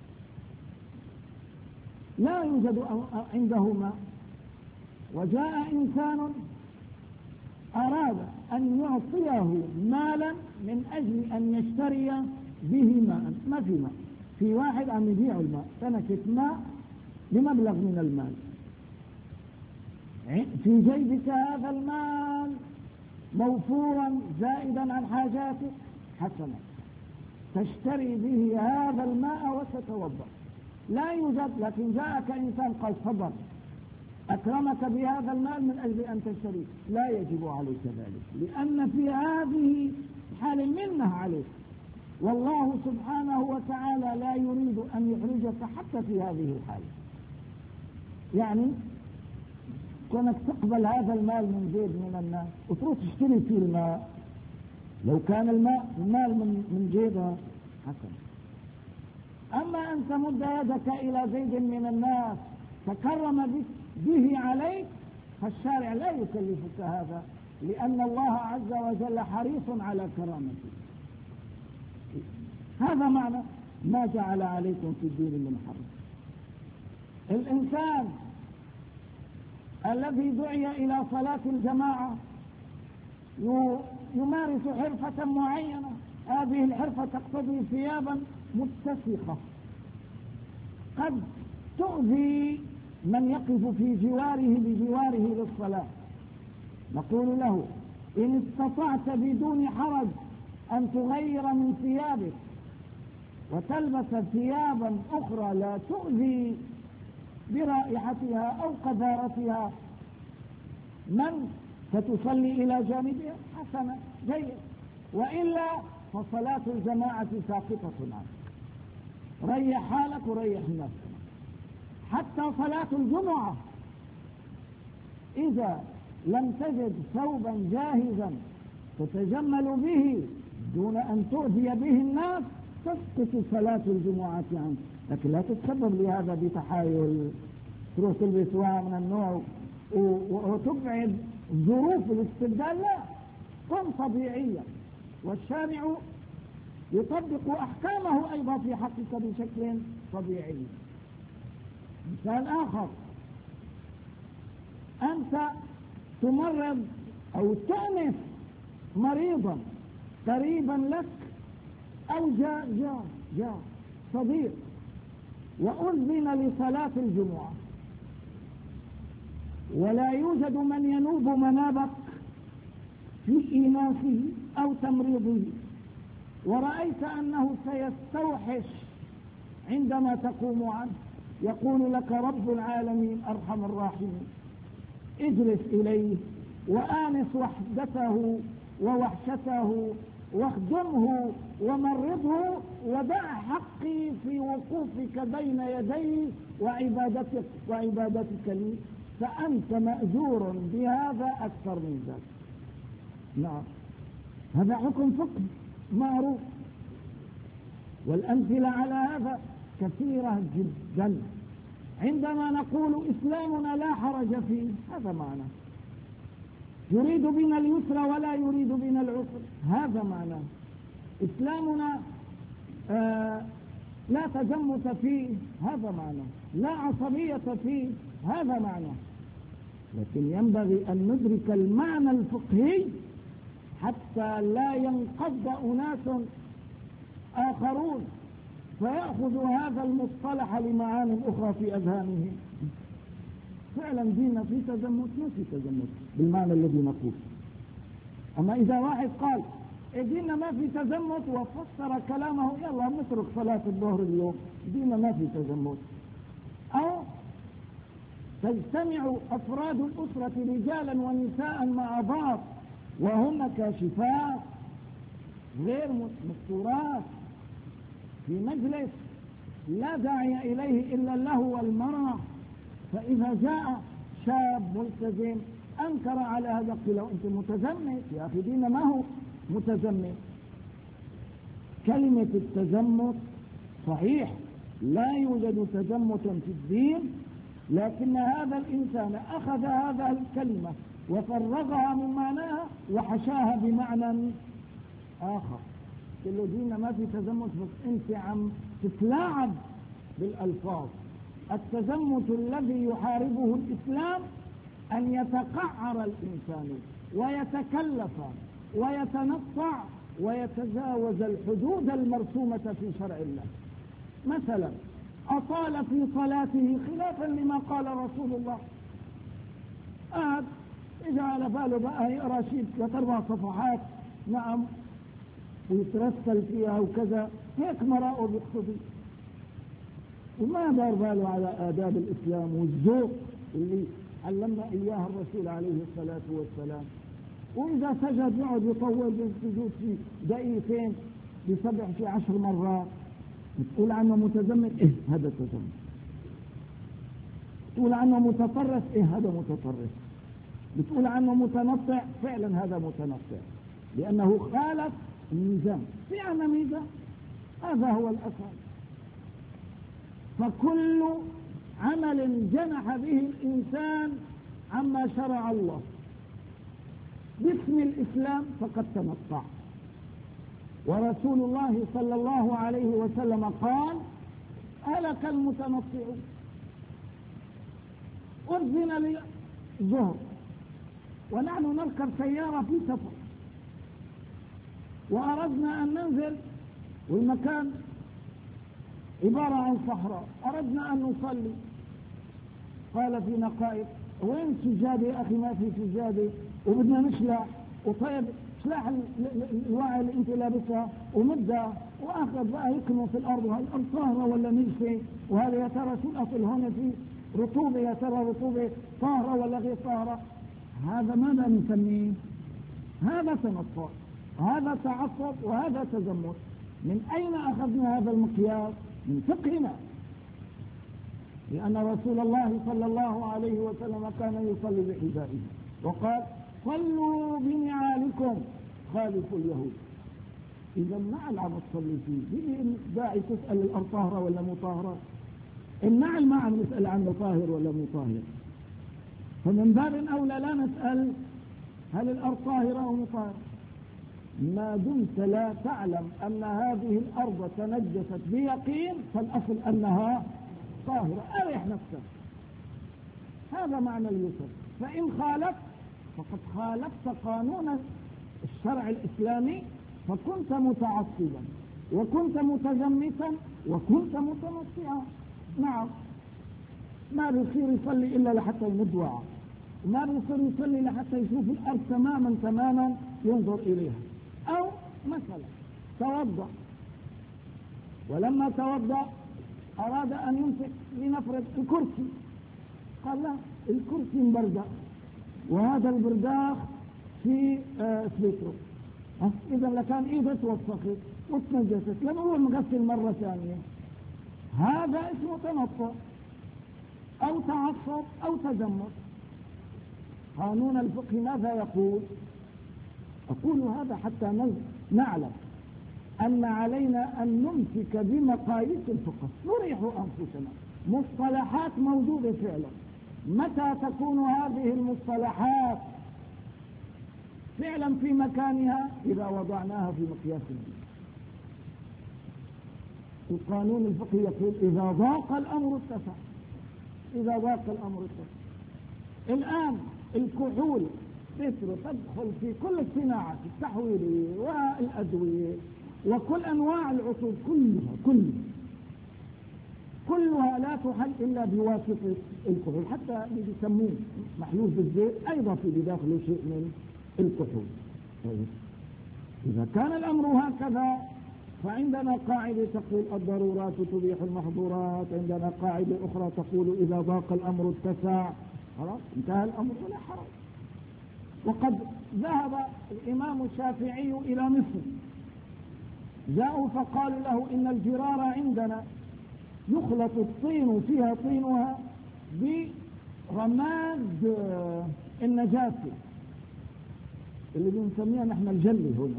لا يوجد عنده ماء، وجاء إنسان أراد أن يعطيه مالا من أجل أن يشتري به ماء، ما في ماء، في واحد عم يبيع الماء، تنكة ماء بمبلغ من المال، في جيبك هذا المال موفورا زائدا عن حاجاتك، حسنا تشتري به هذا الماء وتتوضأ. لا يوجد، لكن جاءك إنسان قال صبر أكرمك بهذا المال من أجل أن تشتري، لا يجب عليك ذلك، لأن في هذه حال منه عليك، والله سبحانه وتعالى لا يريد أن يخرجك حتى في هذه الحالة. يعني كونك تقبل هذا المال من جيب من الناس وتروح تشتري فيه الماء، لو كان المال من جيبها حسن. أما أن تمد يدك إلى زيد من الناس تكرم به عليك، فالشارع لا يكلفك هذا، لأن الله عز وجل حريص على كرامتك. هذا معنى ما جعل عليكم في الدين من حرج. الإنسان الذي دعي إلى صلاة الجماعة يمارس حرفة معينة، هذه الحرفة تقتضي ثيابا متسخة قد تؤذي من يقف في جواره بجواره للصلاة، نقول له إن استطعت بدون حرج أن تغير من ثيابك وتلبس ثيابا أخرى لا تؤذي برائحتها أو قذارتها من فتصلي إلى جانبها، حسنا جيد، وإلا فصلاة الجماعة ساقطة عنك، ريح حالك وريح نفسك. حتى صلاة الجمعة إذا لم تجد ثوبا جاهزا تتجمل به دون أن تؤذي به الناس تسقط صلاة الجمعة عنك، لكن لا تتسبب لهذا بتحايل، تروح تلبس واحد من النوع وتبعد ظروف الاستبدال، لا، كن طبيعيا والشارع يطبق أحكامه أيضا في حقك بشكل طبيعي. مثال آخر، أنت تمرض أو تأنس مريضا قريبا لك، أو جاء صديق وأذن لصلاة الجمعة ولا يوجد من ينوب منابك في إيناسه أو تمريضه، ورأيت أنه سيستوحش عندما تقوم عنه، يقول لك رب العالمين أرحم الراحمين اجلس إليه وآنس وحدته ووحشته واخدمه ومرضه، ودع حقي في وقوفك بين يدي وعبادتك لي، فأنت مأجور بهذا أكثر من ذلك. نعم، هذا حكم فقه معروف، والأمثلة على هذا كثيرة جدا. عندما نقول إسلامنا لا حرج فيه، هذا معنى يريد بنا اليسر ولا يريد بنا العسر، هذا معنى إسلامنا لا تجمت فيه، هذا معنى لا عصبية فيه، هذا معنى. لكن ينبغي أن ندرك المعنى الفقهي حتى لا ينقض أناس آخرون فيأخذوا هذا المصطلح لمعاني أخرى في أذهانهم. فعلا ديننا في تزمت، ما في تزمت بالمعنى الذي نقول. أما إذا واحد قال ديننا ما في تزمت وفسر كلامه يلا نترك صلاة الظهر اليوم، ديننا ما في تزمت، أو تجتمع أفراد الأسرة رجالا ونساء مع بعض وهن كاشفات غير مستورات في مجلس لا داعي إليه إلا الله والمرأة، فإذا جاء شاب ملتزم أنكر على هذا، قال له أنت متزمت يا أخي، ديننا ما هو متزمت. كلمة التزمت صحيح لا يوجد تزمت في الدين، لكن هذا الإنسان أخذ هذا الكلمة وفرغها من معناها وحشاها بمعنى آخر. قال له ديننا ما في تزمت، بس أنت عم تتلاعب بالألفاظ. التزمت الذي يحاربه الإسلام أن يتقعر الإنسان ويتكلف ويتنطع ويتجاوز الحدود المرسومة في شرع الله. مثلا أطال في صلاته خلافا لما قال رسول الله، إجا على باله بقى يقرأ شيء 3-4 صفحات، نعم، ويترسل فيها وكذا، هيك مرأه بيقصدي، وما دار باله على آداب الإسلام والذوق اللي علمنا إياها الرسول عليه الصلاة والسلام. وإذا سجد يقعد يطول بالسجود في دقيقتين، يسبح في 10 مرات. بتقول عنه متزمت، هذا تزمت. بتقول عنه متطرف، هذا متطرف. بتقول عنه متنطع، فعلا هذا متنطع، لأنه خالف الميزان. في عنا ميزان، هذا هو الأصل. فكل عمل جنح به الإنسان عما شرع الله باسم الإسلام فقد تنطع. ورسول الله صلى الله عليه وسلم قال هلك المتنطعون. أذن للظهر ونحن نركب سيارة في سفر وأردنا أن ننزل والمكان عبارة عن صحراء، أردنا أن نصلي. قال فينا قائد وين سجادة يا أخي؟ ما في سجادة وبدنا نشلح. وطيب شلح الوعي اللي انت لابسها ومدها، واخذ بقى يكنوا في الارض، وهي الارض طاهره ولا نجسه؟ وهذا يا ترى شو الاصل هون؟ في رطوبه، يا ترى رطوبه طاهره ولا غير طاهره؟ هذا ماذا نسميه؟ هذا تنطع، هذا تعصب، وهذا تزمت. من اين اخذنا هذا المقياس؟ من فقهنا، لان رسول الله صلى الله عليه وسلم كان يصلي بحذائه وقال صلوا بنعالكم خالفوا اليهود. إذا النعل عم تصلي فيه، داعي تسأل الأرض طاهرة ولا مو طاهرة؟ النعل ما عم نسأل عنه طاهر ولا مو طاهر. فمن باب أولى لا نسأل هل الأرض طاهرة أو مو طاهرة. ما دمت لا تعلم أن هذه الأرض تنجست بيقين فالأصل أنها طاهرة، أريح نفسك. هذا معنى اليسر. فإن خالفت فقد خالفت قانون الشرع الإسلامي، فكنت متعصبا وكنت متزمتا وكنت متنطعا. نعم، ما بيصير يصلي إلا لحتى يمد وعى، ما بيصير يصلي لحتى يشوف الأرض تماما ينظر إليها. أو مثلا توضأ، ولما توضأ أراد أن يمسك لنفرض الكرسي، قال لا، الكرسي مبردأ وهذا البرداخ في سبيترو، إذا لكان إيده توسخت وتنجست لأنه هو مغسل مرة ثانية. هذا اسمه تنطع أو تعصب أو تزمت. قانون الفقه ماذا يقول؟ أقول هذا حتى نعلم أن علينا أن نمسك بمقاييس الفقه، نريح أنفسنا. مصطلحات موجودة فعلا، متى تكون هذه المصطلحات فعلا في مكانها؟ إذا وضعناها في مقياس الدين. القانون الفقهي يقول إذا ضاق الأمر اتسع، إذا ضاق الأمر اتسع. الآن الكحول تدخل في كل الصناعات التحويلية والأدوية وكل أنواع العطور، كلها لا تحل إلا بواسطة الكحول. حتى اللي بيسموه محلول بالزيت أيضا في بداخله شيء من الكحول. طيب، إذا كان الأمر هكذا فعندنا قاعدة تقول الضرورات تبيح المحظورات، عندنا قاعدة أخرى تقول إذا ضاق الأمر اتسع. خلاص، انتهى الأمر ولا حرج. وقد ذهب الإمام الشافعي إلى مصر، جاءوا فقالوا له إن الجرار عندنا يخلط الطين فيها طينها برماد النجاسة اللي بنسميها نحن الجلي هنا.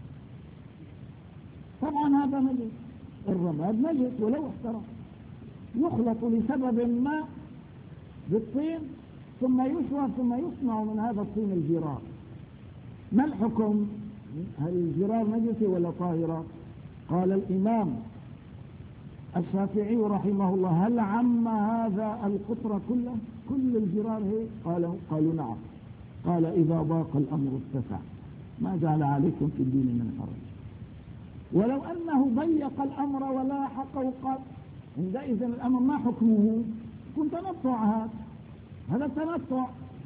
طبعا هذا نجس، الرماد نجس ولو احترق، يخلط لسبب ما بالطين ثم يشوى ثم يصنع من هذا الطين الجرار. ما الحكم؟ هل الجرار نجسة ولا طاهرة؟ قال الإمام الشافعي رحمه الله هل عم هذا القطر كله، كل الجرار هي؟ قالوا نعم. قال إذا ضاق الأمر اتسع، ما جعل عليكم في الدين من حرج. ولو أنه ضيق الأمر ولا حق وقال عندئذ الأمر ما حكمه؟ كنت تنطع، هذا تنطع.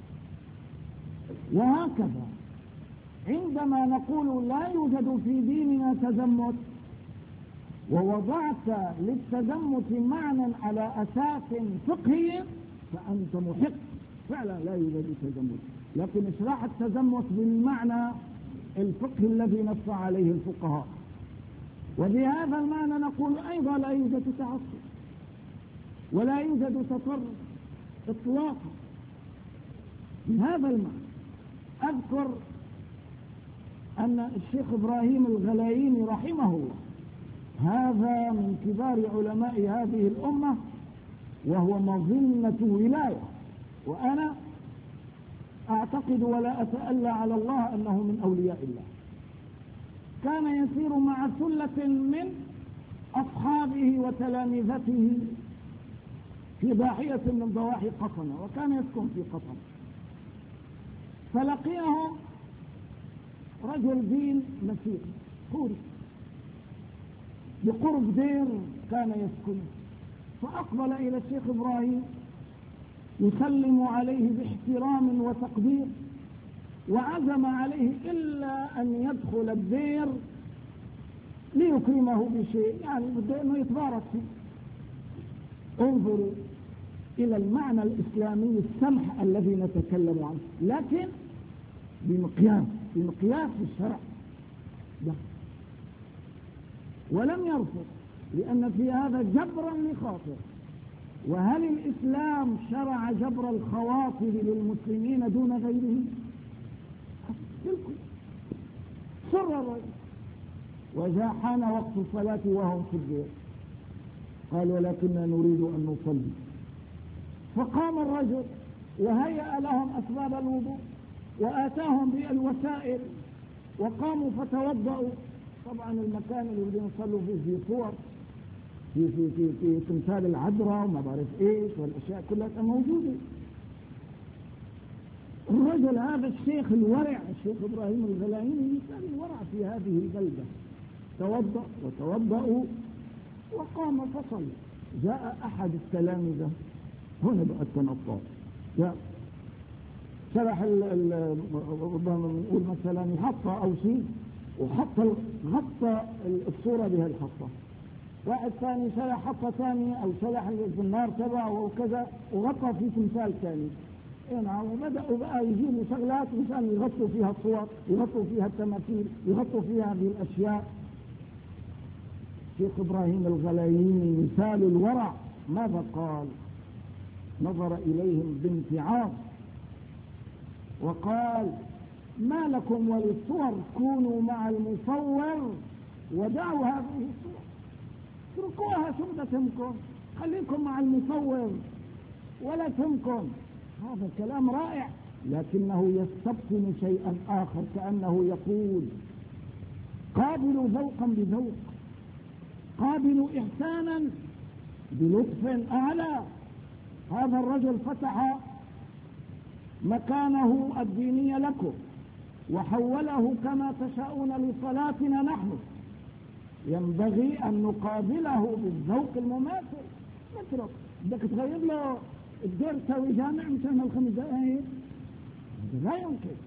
وهكذا عندما نقول لا يوجد في ديننا تزمت ووضعت للتزمت معنى على أساس فقهي فأنت محق، فعلا لا يوجد تزمت، لكن اشرح التزمت بالمعنى الفقهي الذي نص عليه الفقهاء. وبهذا المعنى نقول أيضا لا يوجد تعصب ولا يوجد تطرف إطلاقا. بهذا المعنى أذكر أن الشيخ إبراهيم الغلاييني رحمه الله هذا من كبار علماء هذه الأمة وهو مظنة ولاية، وأنا أعتقد ولا أتألى على الله أنه من أولياء الله. كان يسير مع ثلة من أصحابه وتلامذته في ضاحية من ضواحي قطنة، وكان يسكن في قطنة، فلقيه رجل دين مسيحي كوري بقرب دير كان يسكنه، فأقبل إلى الشيخ إبراهيم يسلم عليه باحترام وتقدير، وعزم عليه إلا أن يدخل الدير ليكرمه بشيء، يعني بده أنه يتبارك فيه. انظروا إلى المعنى الإسلامي السمح الذي نتكلم عنه، لكن بمقياس الشرع ده. ولم يرفض لأن في هذا جبرا لخاطر. وهل الإسلام شرع جبر الخواطر للمسلمين دون غيرهم؟ سر الرجل وجاء حان وقت الصلاة وهم في الدير، قال ولكننا نريد أن نصلي. فقام الرجل وهيأ لهم أسباب الوضوء وآتاهم بالوسائل وقاموا فتوضأوا. طبعا المكان اللي بدهم يصلوا فيه في صور، في تمثال العذراء وما بعرف ايش، والاشياء كلها موجوده. الرجل هذا الشيخ الورع، الشيخ ابراهيم الغلايني، مثال الورع في هذه البلده، توضأ وتوضأوا وقام فصل. جاء احد التلامذه، هنا بقى التنطع، جاء شرح ربما نقول مثلا الحطه او شيء، وحط غطى الصوره بها الحطه. واحد ثاني شرح حطه ثانيه او شرح النار تبعه وكذا، وغطى في تمثال ثاني. نعم. وبدأوا بقى يجيبوا شغلات مشان يغطوا فيها الصور، يغطوا فيها التماثيل، يغطوا فيها هذه الاشياء. شيخ ابراهيم الغلاييني مثال الورع ماذا قال؟ نظر اليهم بامتعاض وقال: ما لكم وللصور كونوا مع المصور ودعوا هذه الصور، اتركوها، شو بدها تهمكم؟ خليكم مع المصور ولا تهمكم. هذا كلام رائع، لكنه يستبطن شيئا آخر، كأنه يقول: قابلوا ذوقا بذوق، قابلوا إحسانا بلطف أعلى. هذا الرجل فتح مكانه الديني لكم وحوله كما تشاءون لصلاتنا نحن، ينبغي أن نقابله بالذوق المماثل. نترك، بدك تغير له الدير تسوي جامع مشان الخمس دقائق؟ لا يمكن.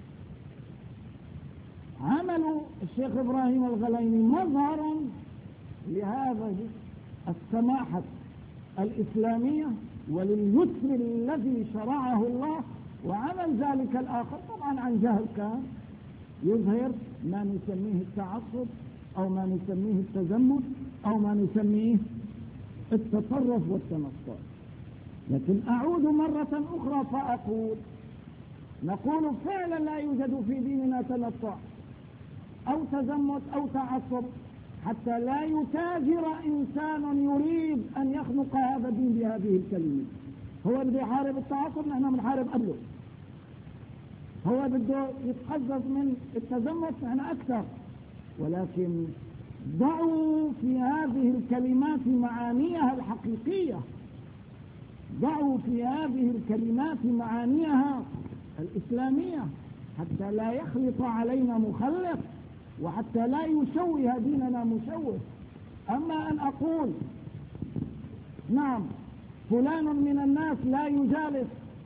عملوا الشيخ إبراهيم الغلايني مظهرا لهذا السماحة الإسلامية ولليسر الذي شرعه الله، وعمل ذلك الآخر طبعا عن جهل كان يظهر ما نسميه التعصب أو ما نسميه التزمت أو ما نسميه التطرف والتنصر. لكن أعود مرة أخرى فأقول: نقول فعلا لا يوجد في ديننا تنطع أو تزمت أو تعصب، حتى لا يتاجر إنسان يريد أن يخنق هذا الدين بهذه الكلمة. هو بده يحارب التعصب، نحن بنحارب قبله. هو بده يتقزز من التزمت، نحن أكثر. ولكن ضعوا في هذه الكلمات معانيها الحقيقية، ضعوا في هذه الكلمات معانيها الإسلامية، حتى لا يخلط علينا مخلط، وحتى لا يشوه ديننا مشوه. أما أن أقول نعم فلان من الناس لا يجالس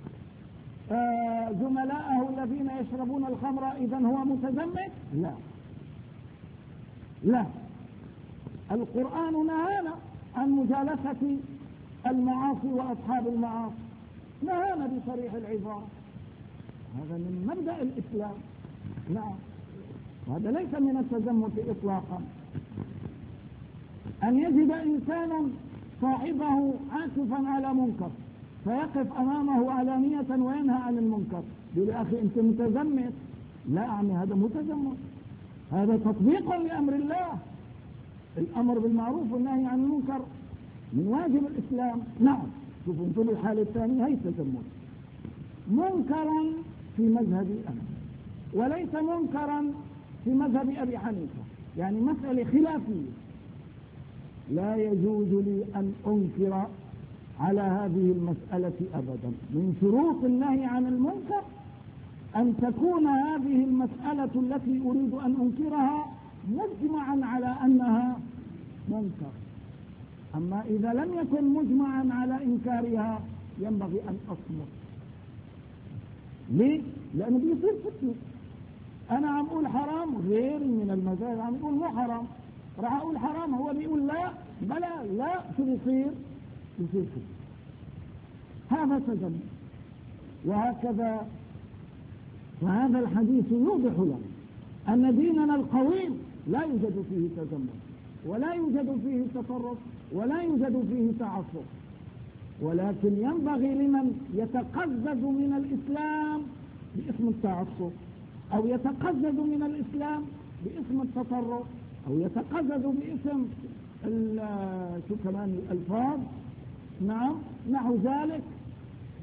زملائه الذين يشربون الخمر إذن هو متزمت، لا. القرآن نهانا عن مجالسة المعاصي وأصحاب المعاصي، نهانا بصريح العبارة. هذا من مبدأ الإسلام. نعم، هذا ليس من التزمت إطلاقا. أن يجد إنسان صاحبه عاكفا على منكر فيقف أمامه علانية وينهى عن المنكر، يقول: يا أخي أنت متزمت. لا أعني هذا متزمت، هذا تطبيق لأمر الله. الأمر بالمعروف والنهي عن المنكر من واجب الإسلام. نعم، شوفوا انتم الحالة الثانية، هي التزمت منكرا في مذهبي أنا، وليس منكرا في مذهب أبي حنيفة، يعني مسألة خلافية. لا يجوز لي أن أنكر على هذه المسألة أبدا. من شروط النهي عن المنكر أن تكون هذه المسألة التي أريد أن أنكرها مجمعا على أنها منكر. أما إذا لم يكن مجمعا على إنكارها ينبغي أن أصمت. ليه؟ لأنه بيصير فتنة. أنا عم أقول حرام، غير من المذاهب عم أقول مو حرام، راح أقول حرام، هو بيقول لا، بلا لا، شو بيصير؟ بيصير فتنة. هذا تزمت. وهكذا فهذا الحديث يوضح لنا أن ديننا القويم لا يوجد فيه تزمت، ولا يوجد فيه تطرف، ولا يوجد فيه تعصب. ولكن ينبغي لمن يتقزز من الإسلام باسم التعصب، أو يتقزز من الإسلام باسم التطرف، أو يتقزز باسم شو كمان الألفاظ، نعم نحو ذلك،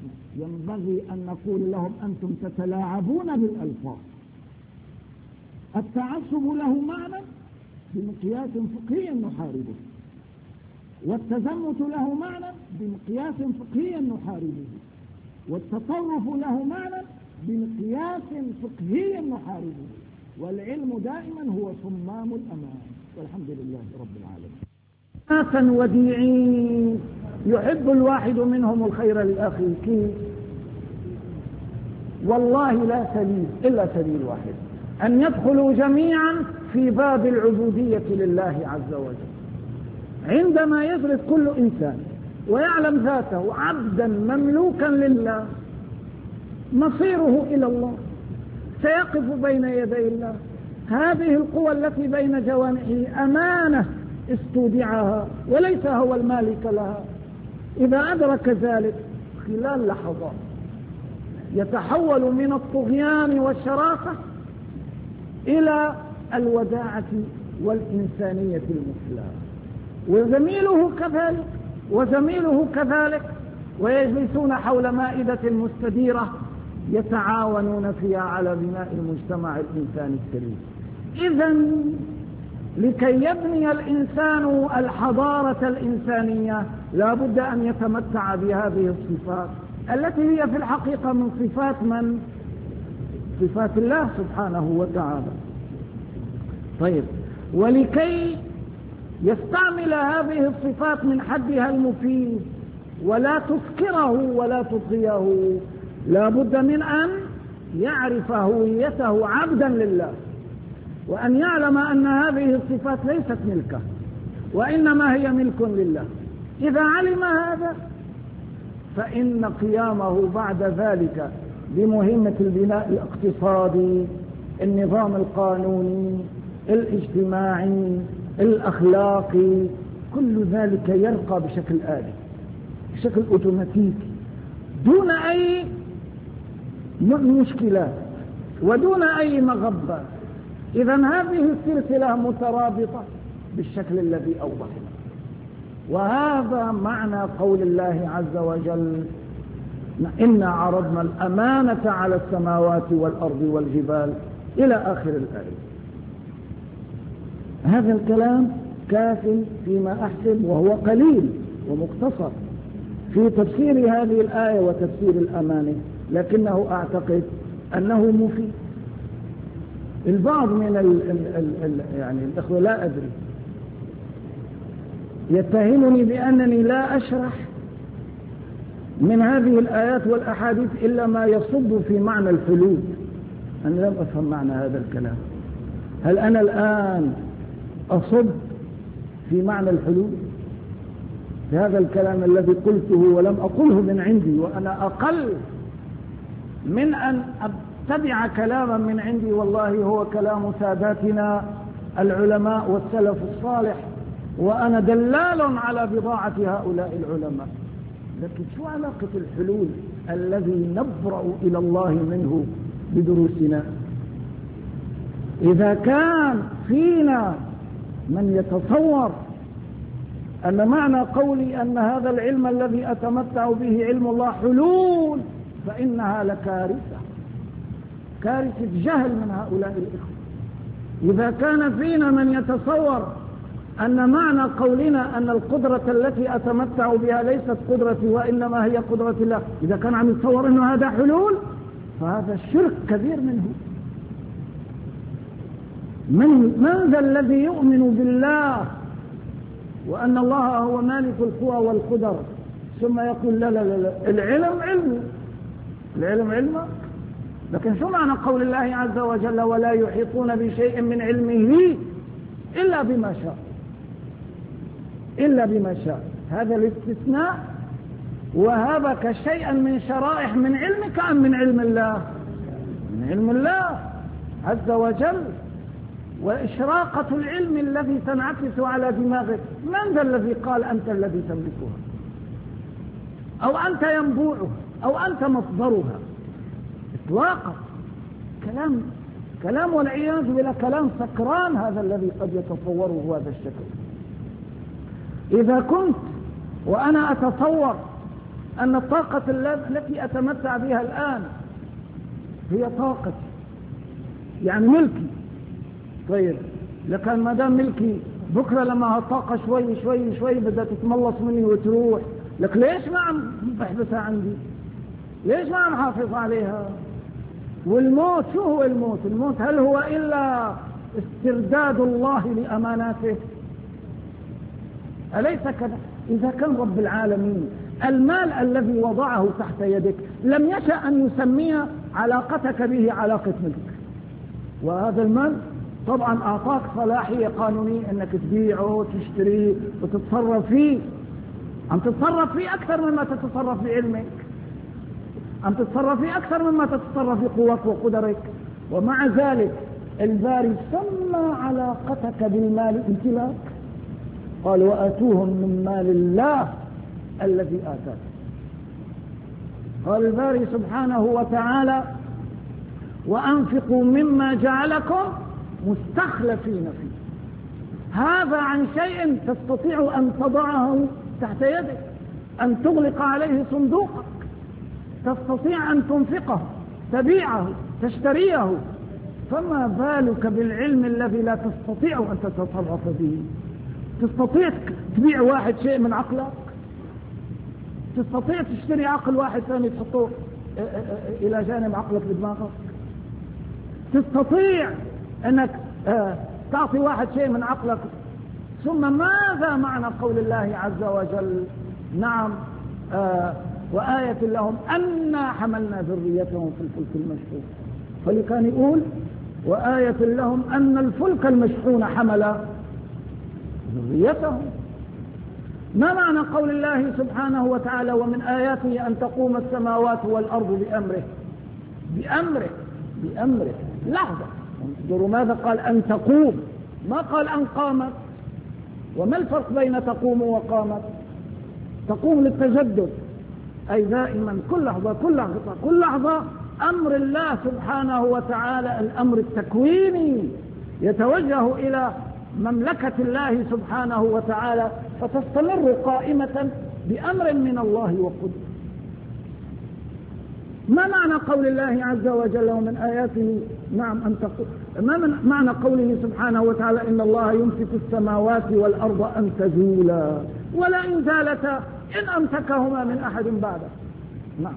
ينبغي أن نقول لهم: أنتم تتلاعبون بالألفاظ، التعصب له معنى بمقياس فقهي نحاربه، والتزمت له معنى بمقياس فقهي نحاربه، والتطرف له معنى بمقياس فقهي نحاربه، والعلم دائما هو صمام الأمان. والحمد لله رب العالمين. ناسا وديعين يحب الواحد منهم الخير لأخيه، كيف؟ والله لا سبيل إلا سبيل واحد، أن يدخلوا جميعا في باب العبودية لله عز وجل. عندما يدرك كل إنسان ويعلم ذاته عبدا مملوكا لله، مصيره إلى الله، سيقف بين يدي الله. هذه القوى التي بين جوانحه أمانة استودعها وليس هو المالك لها. إذا أدرك ذلك خلال لحظات يتحول من الطغيان والشراسة إلى الوداعة والإنسانية المثلى، وزميله كذلك، ويجلسون حول مائدة مستديرة يتعاونون فيها على بناء المجتمع الإنساني السليم. إذن لكي يبني الإنسان الحضارة الإنسانية لا بد أن يتمتع بهذه الصفات التي هي في الحقيقة من صفات الله سبحانه وتعالى. طيب، ولكي يستعمل هذه الصفات من حدها المفيد ولا تسكره ولا تطغيه، لا بد من أن يعرف هويته عبدا لله، وأن يعلم أن هذه الصفات ليست ملكه وإنما هي ملك لله. إذا علم هذا فإن قيامه بعد ذلك بمهمة البناء الاقتصادي، النظام القانوني، الاجتماعي، الأخلاقي، كل ذلك يرقى بشكل آلي، بشكل أوتوماتيكي، دون أي مشكلات ودون أي مغبات. إذن هذه السلسلة مترابطة بالشكل الذي أوضحنا، وهذا معنى قول الله عز وجل: إنا عرضنا الأمانة على السماوات والأرض والجبال، إلى آخر الآية. هذا الكلام كاف فيما أحسب، وهو قليل ومقتصر في تفسير هذه الآية وتفسير الأمانة، لكنه أعتقد أنه مفيد. البعض من يعني الأخوة لا أدري يتهمني بأنني لا أشرح من هذه الآيات والأحاديث إلا ما يصب في معنى الحلول. أنا لم أفهم معنى هذا الكلام. هل أنا الآن أصب في معنى الحلول في هذا الكلام الذي قلته ولم أقله من عندي، وأنا أقل من أن أتبع كلاما من عندي؟ والله هو كلام ساداتنا العلماء والسلف الصالح، وأنا دلال على بضاعة هؤلاء العلماء. لكن شو علاقة الحلول الذي نبرأ إلى الله منه بدروسنا؟ إذا كان فينا من يتصور أن معنى قولي أن هذا العلم الذي أتمتع به علم الله حلول، فإنها لكارثة، كارثة جهل من هؤلاء الإخوة. إذا كان فينا من يتصور أن معنى قولنا أن القدرة التي أتمتع بها ليست قدرتي وإنما هي قدرة الله، إذا كان عم يتصور أنه هذا حلول، فهذا الشرك كبير منه. من ذا الذي يؤمن بالله وأن الله هو مالك القوى والقدر ثم يقول لا لا لا العلم علمه؟ لكن شو معنى قول الله عز وجل: ولا يحيطون بشيء من علمه إلا بما شاء؟ هذا الاستثناء وهبك شيئا من شرائح من علمك أم من علم الله؟ من علم الله عز وجل. وإشراقة العلم الذي تنعكس على دماغك، من ذا الذي قال أنت الذي تملكها أو أنت ينبوعها أو أنت مصدرها؟ إطلاقا كلام والعياذ بالله كلام سكران هذا الذي قد يتصوره هذا الشكل. إذا كنت وأنا أتصور أن الطاقة التي أتمتع بها الآن هي طاقتي، يعني ملكي، طيب لكن ما دام ملكي بكرة لما هالطاقة شوي شوي شوي بدها تتملص مني وتروح، لك ليش ما عم بحبسها عندي؟ ليش ما عم حافظ عليها؟ والموت شو هو الموت؟ الموت هل هو إلا استرداد الله لأماناته؟ أليس كذا؟ إذا كان رب العالمين المال الذي وضعه تحت يدك لم يشأ أن يسمي علاقتك به علاقة ملك، وهذا المال طبعا أعطاك صلاحية قانونية أنك تبيعه وتشتريه وتتصرف فيه، عم تتصرف فيه أكثر مما تتصرف بعلمك، عم تتصرف فيه أكثر مما تتصرف بقوتك وقدرك، ومع ذلك الباري سمى علاقتك بالمال امتلاك، قال وآتوهم من مال الله الذي آتاك. قال الباري سبحانه وتعالى وأنفقوا مما جعلكم مستخلفين فيه، هذا عن شيء تستطيع أن تضعه تحت يدك، أن تغلق عليه صندوقك، تستطيع أن تنفقه، تبيعه، تشتريه، فما بالك بالعلم الذي لا تستطيع أن تتصرف به؟ تستطيع تبيع واحد شيء من عقلك؟ تستطيع تشتري عقل واحد ثاني تحطه إلى جانب عقلك بدماغك؟ تستطيع أنك تعطي واحد شيء من عقلك؟ ثم ماذا معنى قول الله عز وجل نعم وآية لهم أنا حملنا ذريتهم في الفلك المشحون، فلكان يقول وآية لهم أن الفلك المشحون حمل ذريتهم. ما معنى قول الله سبحانه وتعالى ومن آياته أن تقوم السماوات والأرض بأمره؟ بأمره بأمره. لحظة، انظروا ماذا قال أن تقوم، ما قال أن قامت. وما الفرق بين تقوم وقامت؟ تقوم للتجدد، أي دائما كل لحظة كل لحظة كل لحظة أمر الله سبحانه وتعالى الأمر التكويني يتوجه إلى مملكة الله سبحانه وتعالى، فتستمر قائمة بأمر من الله وقدره. ما معنى قول الله عز وجل ومن آياته نعم أن تقول، ما معنى قوله سبحانه وتعالى إن الله يمسك السماوات والأرض أن تزولا ولئن زالتا إن أمسكهما من أحد بعده. نعم،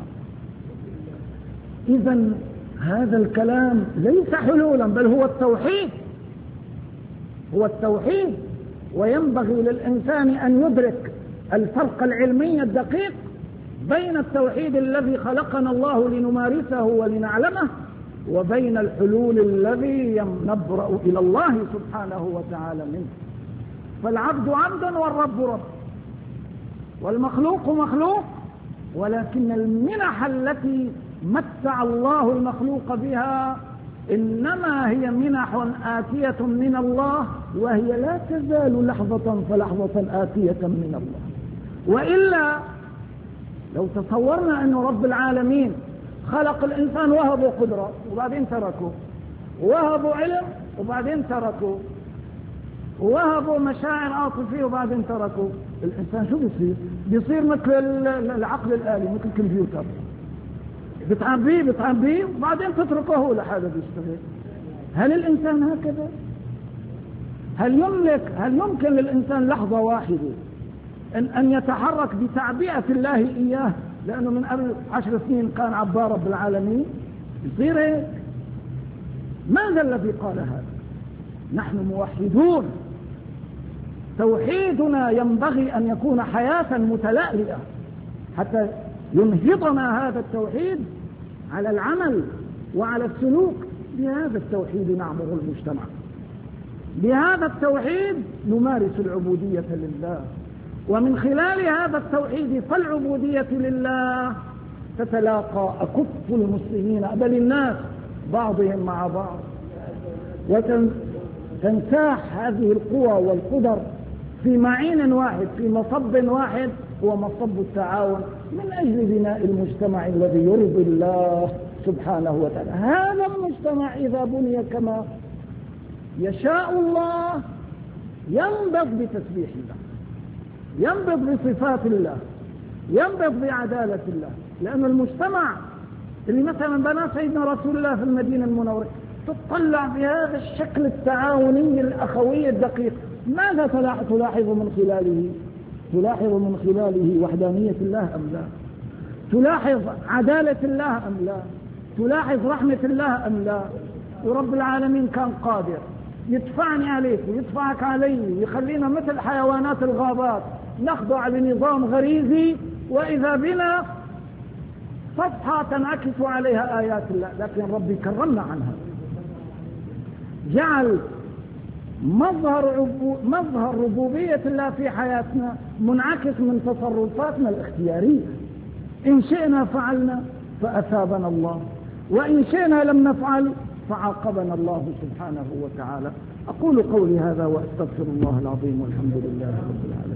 إذن هذا الكلام ليس حلولا بل هو التوحيد، هو التوحيد. وينبغي للإنسان أن يدرك الفرق العلمي الدقيق بين التوحيد الذي خلقنا الله لنمارسه ولنعلمه وبين الحلول الذي نبرأ إلى الله سبحانه وتعالى منه. فالعبد عبد والرب رب، والمخلوق مخلوق، ولكن المنح التي متع الله المخلوق بها إنما هي منح آتية من الله، وهي لا تزال لحظة فلحظة آتية من الله. وإلا لو تصورنا أن رب العالمين خلق الإنسان وهبوا قدرة وبعدين تركوا، وهبوا علم وبعدين تركوا، وهبوا مشاعر عاطفية وبعدين تركوا، الإنسان شو بيصير مثل العقل الآلي، مثل الكمبيوتر، بتعبيه وبعدين تتركه لحاله بيشتغل. هل الإنسان هكذا؟ هل يمكن للإنسان لحظة واحدة أن يتحرك بتعبئة الله إياه لأنه من قبل 10 سنين كان عبار رب العالمين؟ يصير هيك؟ ماذا الذي قال هذا؟ نحن موحدون، توحيدنا ينبغي أن يكون حياة متلألئة حتى ينهضنا هذا التوحيد على العمل وعلى السلوك. بهذا التوحيد نعمر المجتمع، بهذا التوحيد نمارس العبودية لله، ومن خلال هذا التوحيد فالعبودية لله تتلاقى أكف المسلمين بل الناس بعضهم مع بعض، وتنساح هذه القوى والقدر في معين واحد، في مصب واحد، هو مصب التعاون من أجل بناء المجتمع الذي يرضي الله سبحانه وتعالى. هذا المجتمع إذا بني كما يشاء الله ينبض بتسبيح الله، ينبض بصفات الله، ينبض بعدالة الله. لأن المجتمع اللي مثلا بنى سيدنا رسول الله في المدينة المنورة تطلع بهذا الشكل التعاوني الأخوي الدقيق، ماذا تلاحظ من خلاله؟ تلاحظ من خلاله وحدانية الله أم لا؟ تلاحظ عدالة الله أم لا؟ تلاحظ رحمة الله أم لا؟ ورب العالمين كان قادر يدفعني عليك ويدفعك علي، يخلينا مثل حيوانات الغابات نخضع لنظام غريزي، وإذا بنا صفحة تنعكس عليها آيات الله، لكن ربي كرمنا عنها، جعل مظهر ربوبية الله في حياتنا منعكس من تصرفاتنا الاختيارية. إن شئنا فعلنا فأثابنا الله، وإن شئنا لم نفعل فعاقبنا الله سبحانه وتعالى. أقول قولي هذا وأستغفر الله العظيم، والحمد لله رب العالمين.